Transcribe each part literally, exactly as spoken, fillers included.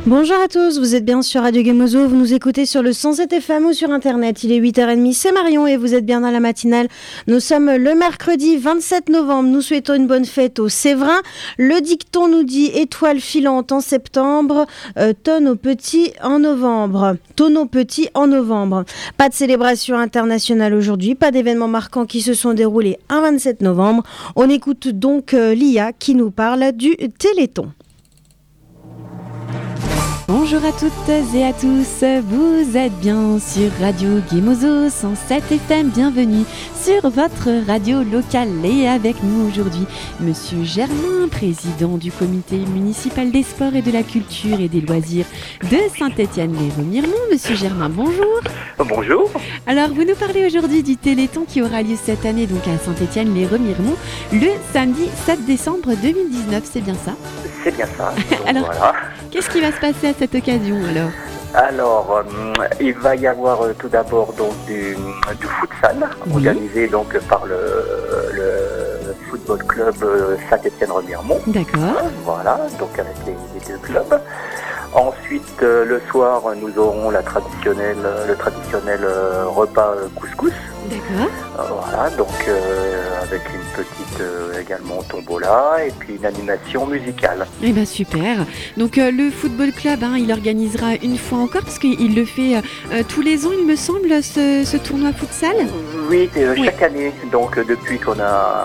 Bonjour à tous, vous êtes bien sur Radio Gemozo, vous nous écoutez sur le cent sept F M ou sur internet. Il est huit heures trente, c'est Marion et vous êtes bien dans la matinale. Nous sommes le mercredi vingt-sept novembre, nous souhaitons une bonne fête aux Séverins. Le dicton nous dit étoile filante en septembre, euh, tonne aux petits en novembre. Tonneau petit en novembre. Pas de célébration internationale aujourd'hui, pas d'événements marquants qui se sont déroulés un vingt-sept novembre. On écoute donc euh, Lia qui nous parle du Téléthon. Bonjour à toutes et à tous, vous êtes bien sur Radio Gemozo cent sept F M, bienvenue sur votre radio locale. Et avec nous aujourd'hui, Monsieur Germain, président du comité municipal des sports et de la culture et des loisirs de Saint-Étienne-les-Remiremont. Monsieur Germain, bonjour. Bonjour. Alors, vous nous parlez aujourd'hui du Téléthon qui aura lieu cette année donc à Saint-Étienne-les-Remiremont le samedi sept décembre deux mille dix-neuf, c'est bien ça? C'est bien ça. Donc, alors, voilà. Qu'est-ce qui va se passer à cette occasion alors? Alors, euh, il va y avoir euh, tout d'abord donc du, du futsal, oui, organisé donc par le, le football club euh, Saint-Étienne-Remiremont. D'accord. Voilà, donc avec les, les deux clubs. Ensuite, euh, le soir, nous aurons la traditionnelle, le traditionnel euh, repas euh, couscous. D'accord. Euh, voilà, donc euh, avec une petite euh, également tombola et puis une animation musicale. Eh ben super. Donc euh, le football club, hein, il organisera une fois encore parce qu'il le fait euh, tous les ans, il me semble, ce, ce tournoi futsal. Oui, euh, oui. chaque année. Donc euh, depuis qu'on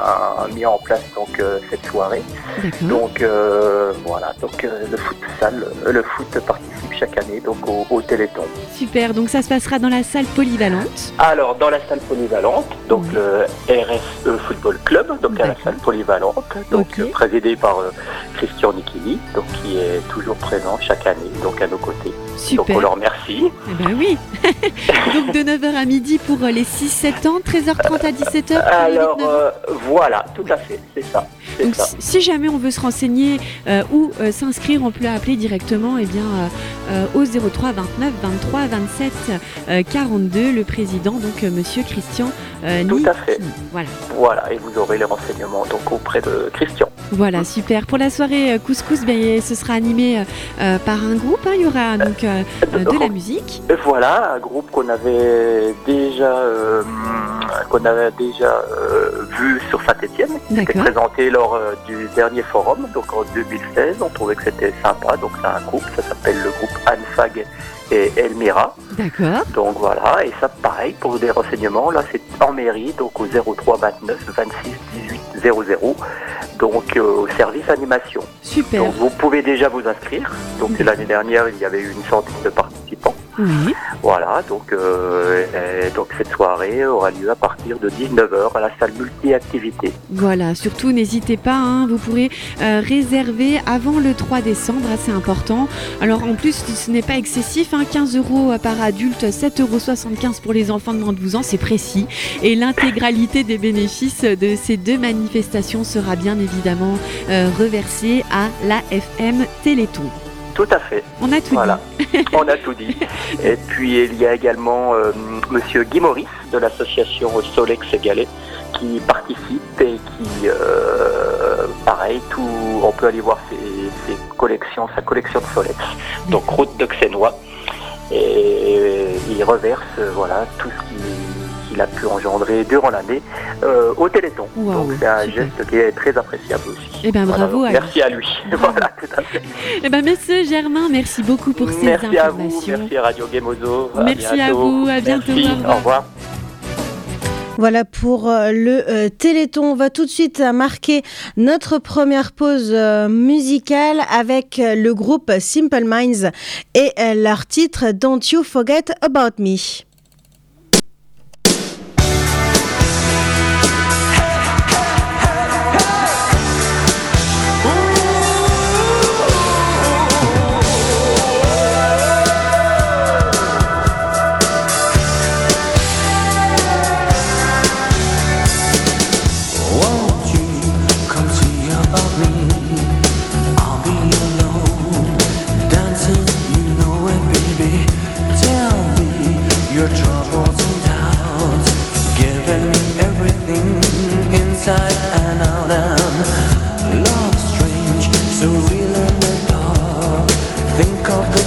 a mis en place donc euh, cette soirée. D'accord. Donc euh, voilà, donc euh, le futsal, euh, le foot participe chaque année donc au, au Téléthon. Super. Donc ça se passera dans la salle polyvalente. Alors dans la salle polyvalente, donc oui. le R S E Football Club, donc à la salle polyvalente, donc okay. euh, présidé par euh, Christian Nikili, donc qui est toujours présent chaque année, donc à nos côtés. Super. Donc on leur remercie. Eh ben oui. Donc de neuf heures à midi pour les six sept ans, treize heures trente à dix-sept heures pour Alors les huit neuf ans. euh, voilà, tout à fait, c'est ça. C'est Donc ça. si jamais on veut se renseigner euh, ou euh, s'inscrire, on peut appeler directement eh bien, euh, euh, au zéro trois vingt-neuf vingt-trois vingt-sept euh, quarante-deux, le président, donc euh, Monsieur Christian euh, Tout Nikili. à fait. Voilà. Voilà, et vous aurez les renseignements donc auprès de Christian. Voilà, super. Pour la soirée euh, couscous, ben, ce sera animé euh, par un groupe. Hein. Il y aura donc euh, euh, de la musique. Voilà, un groupe qu'on avait déjà euh, qu'on avait déjà euh, vu sur Saint-Étienne, qui était présenté lors euh, du dernier forum, donc en deux mille seize. On trouvait que c'était sympa, donc c'est un groupe, ça s'appelle le groupe Anfag et Elmira. D'accord. Donc voilà, et ça pareil pour des renseignements, là c'est en mairie, donc au zéro trois vingt-neuf vingt-six dix-huit zéro zéro, donc euh, au service animation. Super. Donc vous pouvez déjà vous inscrire. Donc mmh. l'année dernière il y avait eu une centaine de participants. Oui. Voilà, donc, euh, et donc cette soirée aura lieu à partir de dix-neuf heures à la salle multi-activité. Voilà, surtout n'hésitez pas, hein, vous pourrez euh, réserver avant le trois décembre, c'est important. Alors en plus ce n'est pas excessif, hein, quinze euros par adulte, sept euros soixante-quinze pour les enfants de moins de douze ans, c'est précis. Et l'intégralité des bénéfices de ces deux manifestations sera bien évidemment euh, reversée à l'A F M Téléthon. Tout à fait. On a tout voilà. dit. On a tout dit. Et puis il y a également euh, Monsieur Guy Maurice de l'association Solex Galais qui participe et qui, euh, pareil, tout, on peut aller voir ses, ses collections, sa collection de Solex. Donc route de Xénois. Et il reverse euh, voilà tout ce qui qu'il a pu engendrer durant l'année euh, au Téléthon. Wow, donc c'est un super. geste qui est très appréciable aussi. Eh ben voilà, bravo à merci à lui. Voilà, tout à fait. Eh ben Monsieur Germain, merci beaucoup pour ces merci informations. Merci à vous, merci à Radio Gemozo. Merci à, à vous, à bientôt. Merci, au revoir. Au revoir. Voilà pour euh, le euh, Téléthon. On va tout de suite euh, marquer notre première pause euh, musicale avec euh, le groupe Simple Minds et euh, leur titre Don't You Forget About Me. Your troubles and doubts, giving me everything inside and out, and love strange, so real in the dark. Think of the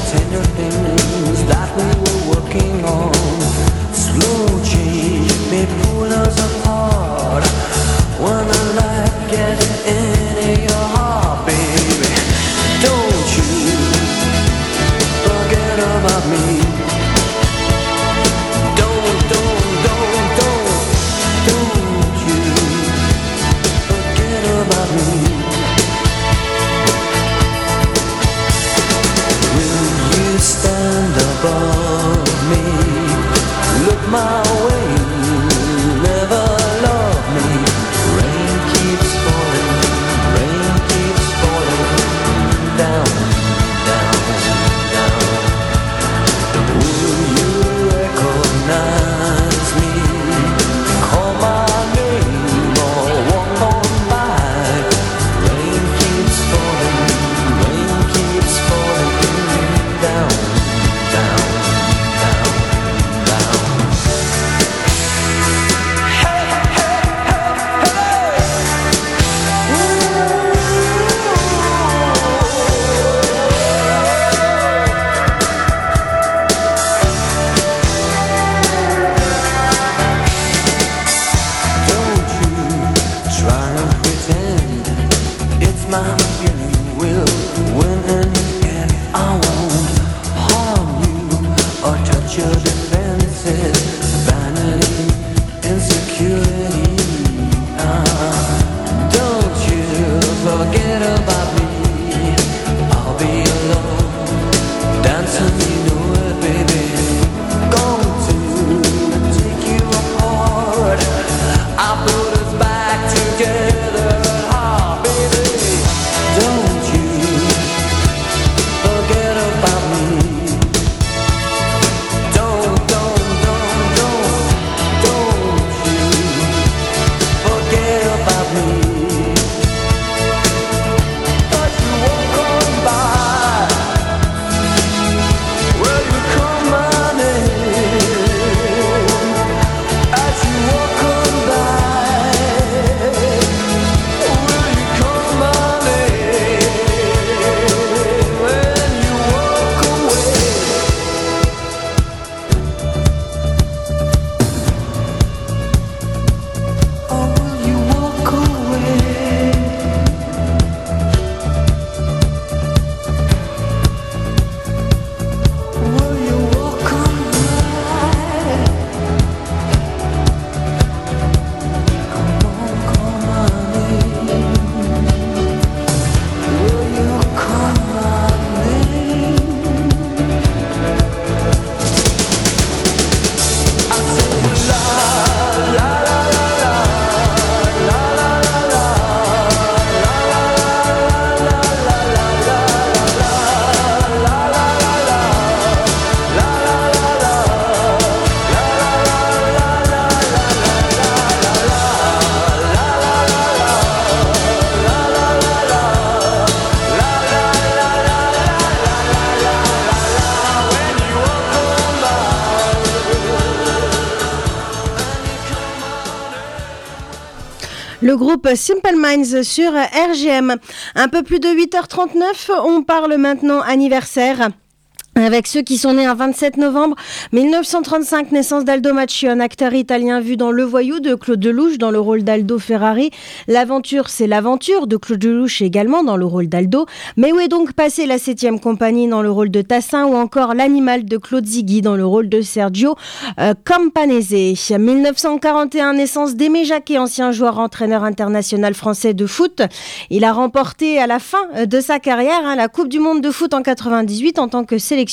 Le groupe Simple Minds sur R G M. Un peu plus de huit heures trente-neuf, on parle maintenant anniversaire. Avec ceux qui sont nés un vingt-sept novembre mille neuf cent trente-cinq, naissance d'Aldo Macchio, un acteur italien vu dans Le Voyou de Claude Lelouch dans le rôle d'Aldo Ferrari. L'aventure, c'est l'aventure de Claude Lelouch également dans le rôle d'Aldo. Mais où est donc passée la septième compagnie dans le rôle de Tassin ou encore L'Animal de Claude Ziggy dans le rôle de Sergio euh, Campanese. mille neuf cent quarante et un, naissance d'Aimé Jacquet, ancien joueur entraîneur international français de foot. Il a remporté à la fin de sa carrière hein, la Coupe du Monde de foot en quatre-vingt-dix-huit en tant que sélectionneur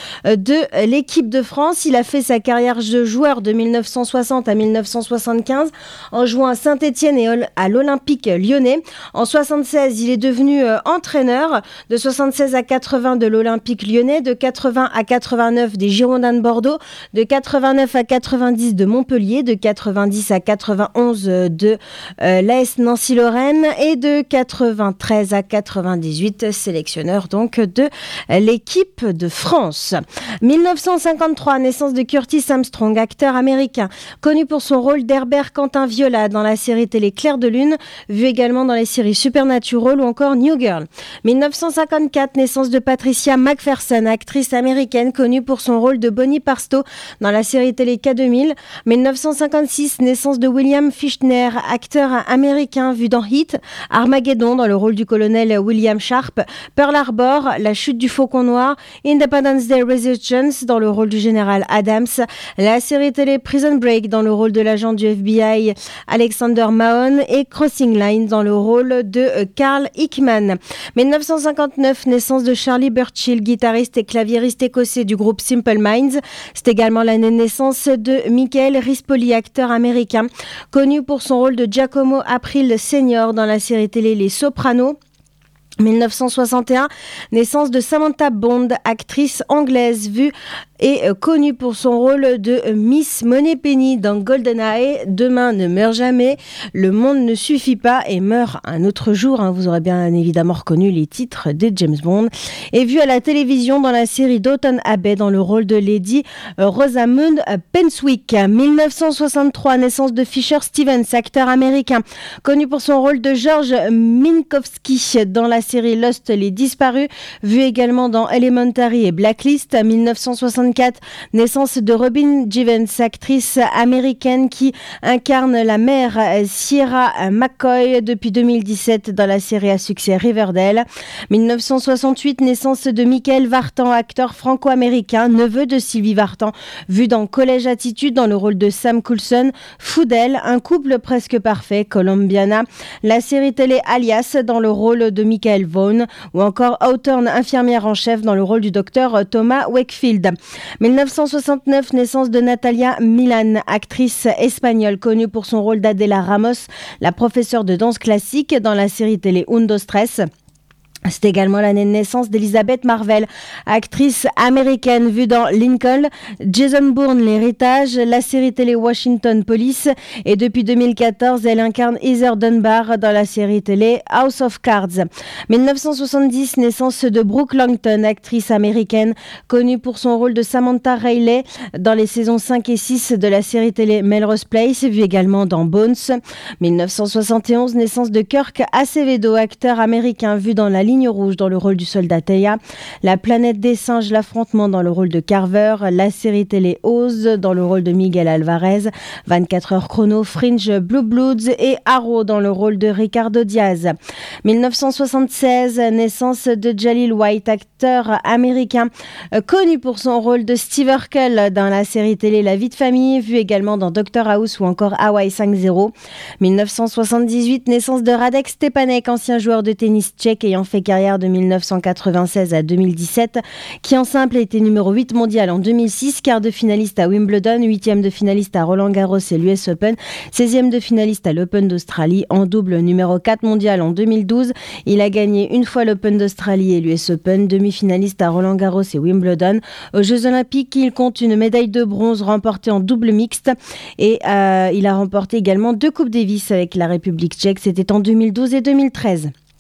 de l'équipe de France. Il a fait sa carrière de joueur de mille neuf cent soixante à mille neuf cent soixante-quinze en jouant à Saint-Étienne et à l'Olympique lyonnais. En soixante-seize, il est devenu entraîneur de soixante-seize à quatre-vingts de l'Olympique lyonnais, de quatre-vingts à quatre-vingt-neuf des Girondins de Bordeaux, de quatre-vingt-neuf à quatre-vingt-dix de Montpellier, de quatre-vingt-dix à quatre-vingt-onze de euh, l'A S Nancy-Lorraine et de quatre-vingt-treize à quatre-vingt-dix-huit sélectionneur donc de l'équipe de France. mille neuf cent cinquante-trois, naissance de Curtis Armstrong, acteur américain, connu pour son rôle d'Herbert Quentin Viola dans la série télé Clair de Lune, vu également dans les séries Supernatural ou encore New Girl. mille neuf cent cinquante-quatre, naissance de Patricia McPherson, actrice américaine connue pour son rôle de Bonnie Parstow dans la série télé K deux mille. mille neuf cent cinquante-six, naissance de William Fichtner, acteur américain vu dans Heat, Armageddon dans le rôle du colonel William Sharp, Pearl Harbor, La chute du Faucon Noir, Independence Day Resurgence dans le rôle du général Adams, la série télé Prison Break dans le rôle de l'agent du F B I Alexander Mahon et Crossing Line dans le rôle de Carl Hickman. mille neuf cent cinquante-neuf, naissance de Charlie Burchill, guitariste et claviériste écossais du groupe Simple Minds. C'est également l'année de naissance de Michael Rispoli, acteur américain, connu pour son rôle de Giacomo April Senior dans la série télé Les Sopranos. mille neuf cent soixante et un, naissance de Samantha Bond, actrice anglaise vue et euh, connue pour son rôle de euh, Miss Moneypenny dans GoldenEye. Demain ne meurt jamais, Le monde ne suffit pas et meurt un autre jour. Hein. Vous aurez bien évidemment reconnu les titres de James Bond. Et vue à la télévision dans la série Downton Abbey dans le rôle de Lady euh, Rosamund Penswick. mille neuf cent soixante-trois, naissance de Fisher Stevens, acteur américain, connu pour son rôle de George Minkowski dans la série Lost, Les Disparus, vu également dans Elementary et Blacklist. mille neuf cent soixante-quatre, naissance de Robin Givens, actrice américaine qui incarne la mère Sierra McCoy depuis deux mille dix-sept dans la série à succès Riverdale. mille neuf cent soixante-huit, naissance de Michael Vartan, acteur franco-américain, neveu de Sylvie Vartan, vu dans Collège Attitude dans le rôle de Sam Coulson, Foudel, Un couple presque parfait, Colombiana, la série télé Alias dans le rôle de Michael Vaughn ou encore Hawthorne, infirmière en chef dans le rôle du docteur Thomas Wakefield. mille neuf cent soixante-neuf, naissance de Natalia Milan, actrice espagnole connue pour son rôle d'Adela Ramos, la professeure de danse classique dans la série télé Undo Stress. C'est également l'année de naissance d'Elizabeth Marvel, actrice américaine vue dans Lincoln, Jason Bourne, L'Héritage, la série télé Washington Police et depuis deux mille quatorze, elle incarne Heather Dunbar dans la série télé House of Cards. mille neuf cent soixante-dix, naissance de Brooke Langton, actrice américaine connue pour son rôle de Samantha Riley dans les saisons cinq et six de la série télé Melrose Place, vue également dans Bones. mille neuf cent soixante et onze, naissance de Kirk Acevedo, acteur américain vu dans La Ligne rouge dans le rôle du soldat Teia, La planète des singes, L'affrontement dans le rôle de Carver, la série télé Oz dans le rôle de Miguel Alvarez, vingt-quatre heures chrono, Fringe, Blue Bloods et Arrow dans le rôle de Ricardo Diaz. mille neuf cent soixante-seize, naissance de Jalil White, acteur américain euh, connu pour son rôle de Steve Urkel dans la série télé La vie de famille, vu également dans Doctor House ou encore Hawaii cinq zéro. mille neuf cent soixante-dix-huit, naissance de Radek Stepanek, ancien joueur de tennis tchèque ayant fait carrière de mille neuf cent quatre-vingt-seize à deux mille dix-sept, qui en simple a été numéro huit mondial en deux mille six, quart de finaliste à Wimbledon, huitième de finaliste à Roland Garros et l'U S Open, seizième de finaliste à l'Open d'Australie, en double numéro quatre mondial en deux mille douze. Il a gagné une fois l'Open d'Australie et l'U S Open, demi-finaliste à Roland Garros et Wimbledon. Aux Jeux Olympiques, il compte une médaille de bronze remportée en double mixte et euh, il a remporté également deux Coupes Davis avec la République tchèque, c'était en deux mille douze et deux mille treize.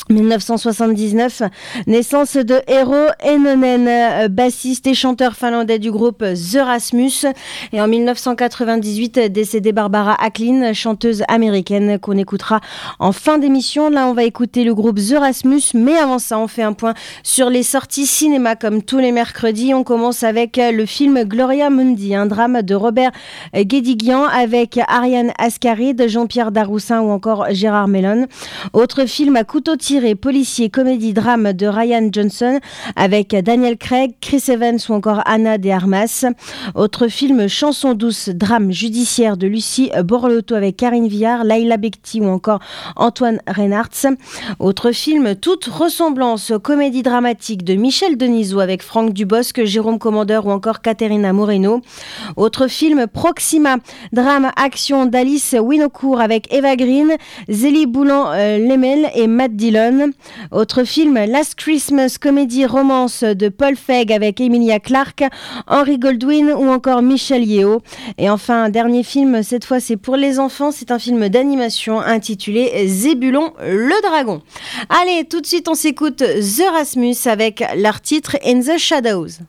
dix-neuf cent soixante-dix-neuf, naissance de Eero Heinonen, bassiste et chanteur finlandais du groupe The Rasmus. Et en dix-neuf cent quatre-vingt-dix-huit, décédée Barbara Acklin, chanteuse américaine qu'on écoutera en fin d'émission. Là, on va écouter le groupe The Rasmus, mais avant ça, on fait un point sur les sorties cinéma comme tous les mercredis. On commence avec le film Gloria Mundi, un drame de Robert Guédiguian avec Ariane Ascaride, Jean-Pierre Daroussin ou encore Gérard Mellon. Autre film à couteau tiré, policier, comédie, drame de Ryan Johnson avec Daniel Craig, Chris Evans ou encore Anna de Armas. Autre film, chanson douce, drame judiciaire de Lucie Borlotto avec Karine Viard, Laila Bekti ou encore Antoine Reinhardt. Autre film, toute ressemblance, comédie dramatique de Michel Denisot avec Franck Dubosc, Jérôme Commandeur ou encore Caterina Moreno. Autre film, Proxima, drame action d'Alice Winocourt avec Eva Green, Zélie Boulan-Lemel et Matt Dillon. Autre film, Last Christmas, comédie romance de Paul Feig avec Emilia Clarke, Henry Goldwyn ou encore Michel Yeo. Et enfin, un dernier film, cette fois c'est pour les enfants, c'est un film d'animation intitulé Zébulon le dragon. Allez, tout de suite on s'écoute The Rasmus avec leur titre In the Shadows.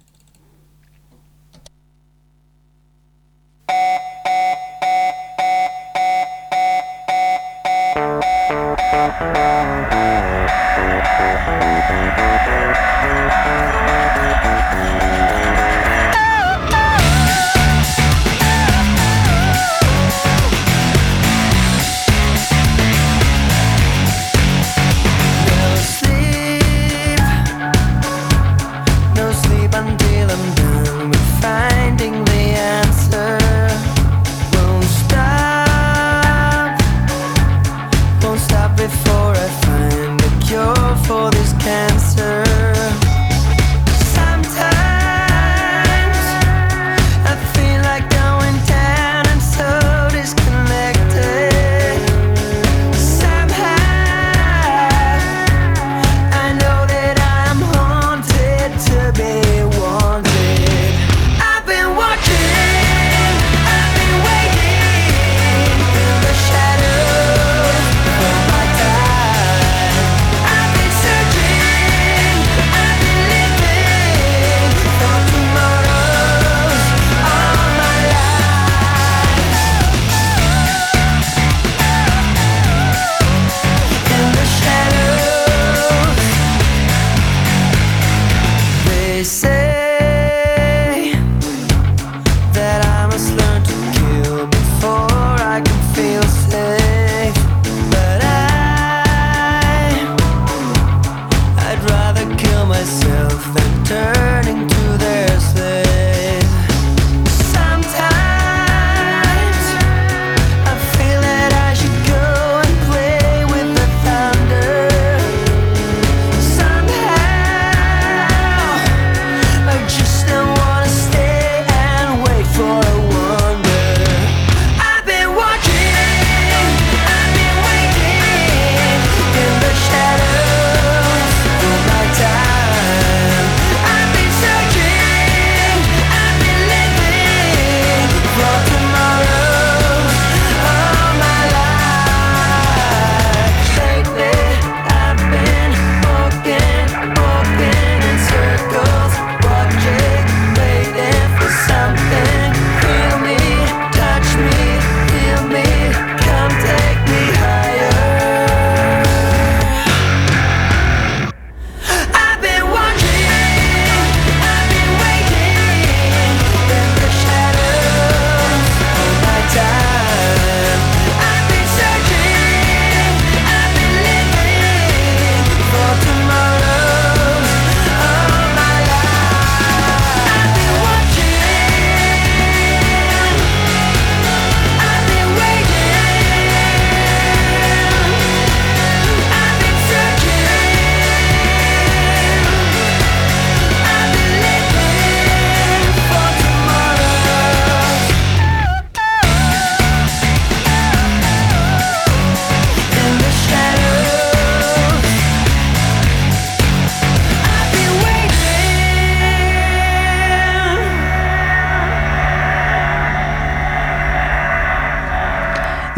Before I find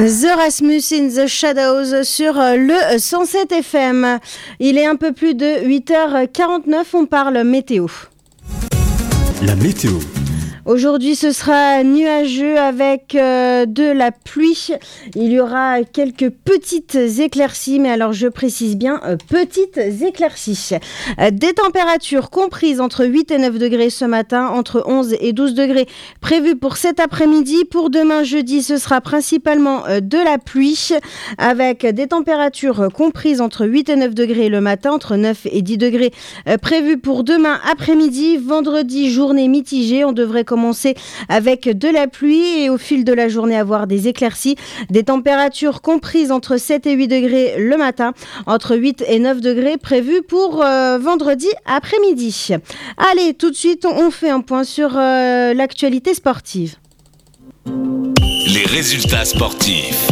The Rasmus in the Shadows sur le cent sept F M. Il est un peu plus de huit heures quarante-neuf, on parle météo. La météo. Aujourd'hui, ce sera nuageux avec euh, de la pluie. Il y aura quelques petites éclaircies, mais alors je précise bien euh, petites éclaircies. Euh, des températures comprises entre huit et neuf degrés ce matin, entre onze et douze degrés prévues pour cet après-midi. Pour demain jeudi, ce sera principalement euh, de la pluie avec des températures comprises entre huit et neuf degrés le matin, entre neuf et dix degrés euh, prévues pour demain après-midi. Vendredi, journée mitigée. On devrait commencer avec de la pluie et au fil de la journée avoir des éclaircies, des températures comprises entre sept et huit degrés le matin, entre huit et neuf degrés prévus pour euh, vendredi après-midi. Allez, tout de suite, on fait un point sur euh, l'actualité sportive. Les résultats sportifs.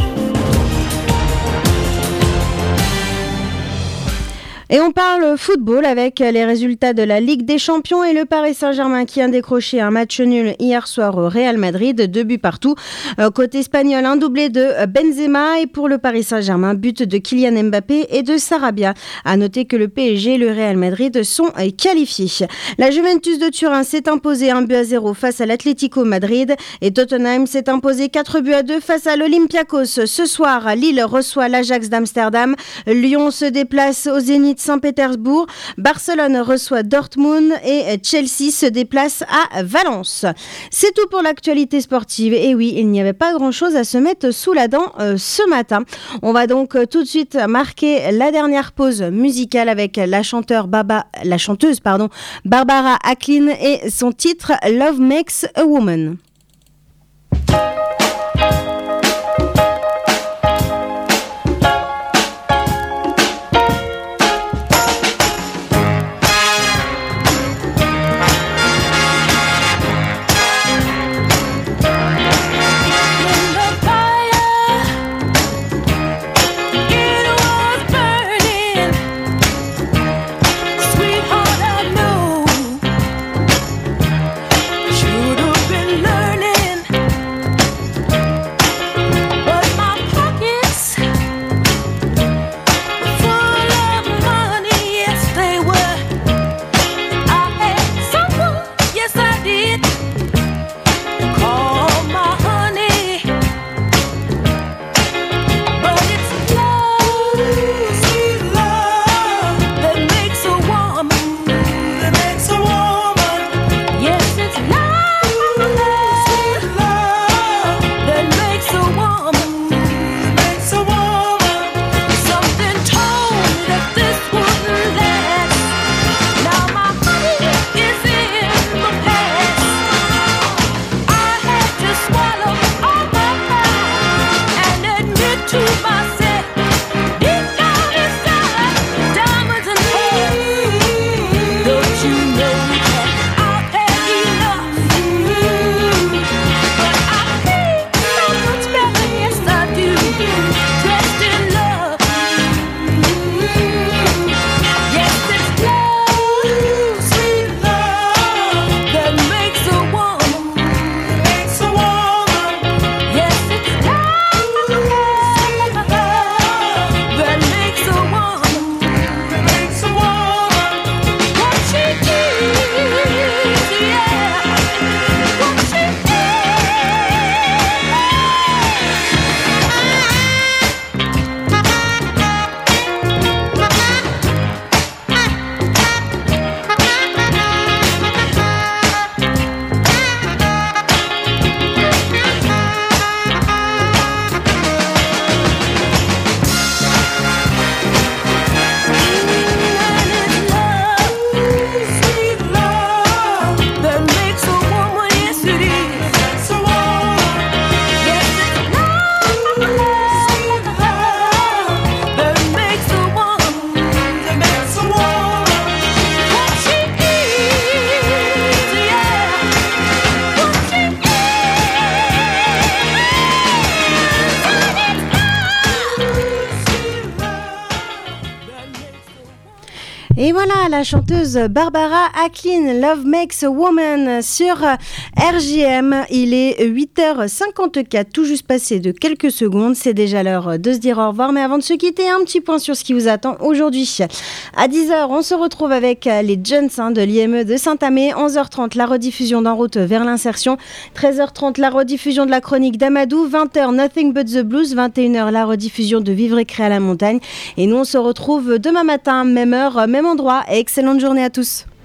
Et on parle football avec les résultats de la Ligue des Champions et le Paris Saint-Germain qui a décroché un match nul hier soir au Real Madrid, deux buts partout. Euh, côté espagnol, un doublé de Benzema et pour le Paris Saint-Germain, but de Kylian Mbappé et de Sarabia. À noter que le P S G et le Real Madrid sont qualifiés. La Juventus de Turin s'est imposée un but à zéro face à l'Atlético Madrid et Tottenham s'est imposé quatre buts à deux face à l'Olympiakos. Ce soir, Lille reçoit l'Ajax d'Amsterdam. Lyon se déplace au Zénith Saint-Pétersbourg, Barcelone reçoit Dortmund et Chelsea se déplace à Valence. C'est tout pour l'actualité sportive. Et oui, il n'y avait pas grand-chose à se mettre sous la dent euh, ce matin. On va donc euh, tout de suite marquer la dernière pause musicale avec la chanteur Baba, la chanteuse pardon, Barbara Acklin et son titre Love Makes a Woman. Should've been learning. Et voilà, la chanteuse Barbara Acklin, Love Makes a Woman sur R J M. Il est huit heures cinquante-quatre, tout juste passé de quelques secondes. C'est déjà l'heure de se dire au revoir. Mais avant de se quitter, un petit point sur ce qui vous attend aujourd'hui. À dix heures, on se retrouve avec les Jeunes hein, de l'I M E de Saint-Amé. onze heures trente, la rediffusion d'En route vers l'insertion. treize heures trente, la rediffusion de la chronique d'Amadou. vingt heures, Nothing But The Blues. vingt et une heures, la rediffusion de Vivre et créer à la montagne. Et nous, on se retrouve demain matin, même heure, même endroit. Et excellente journée à tous.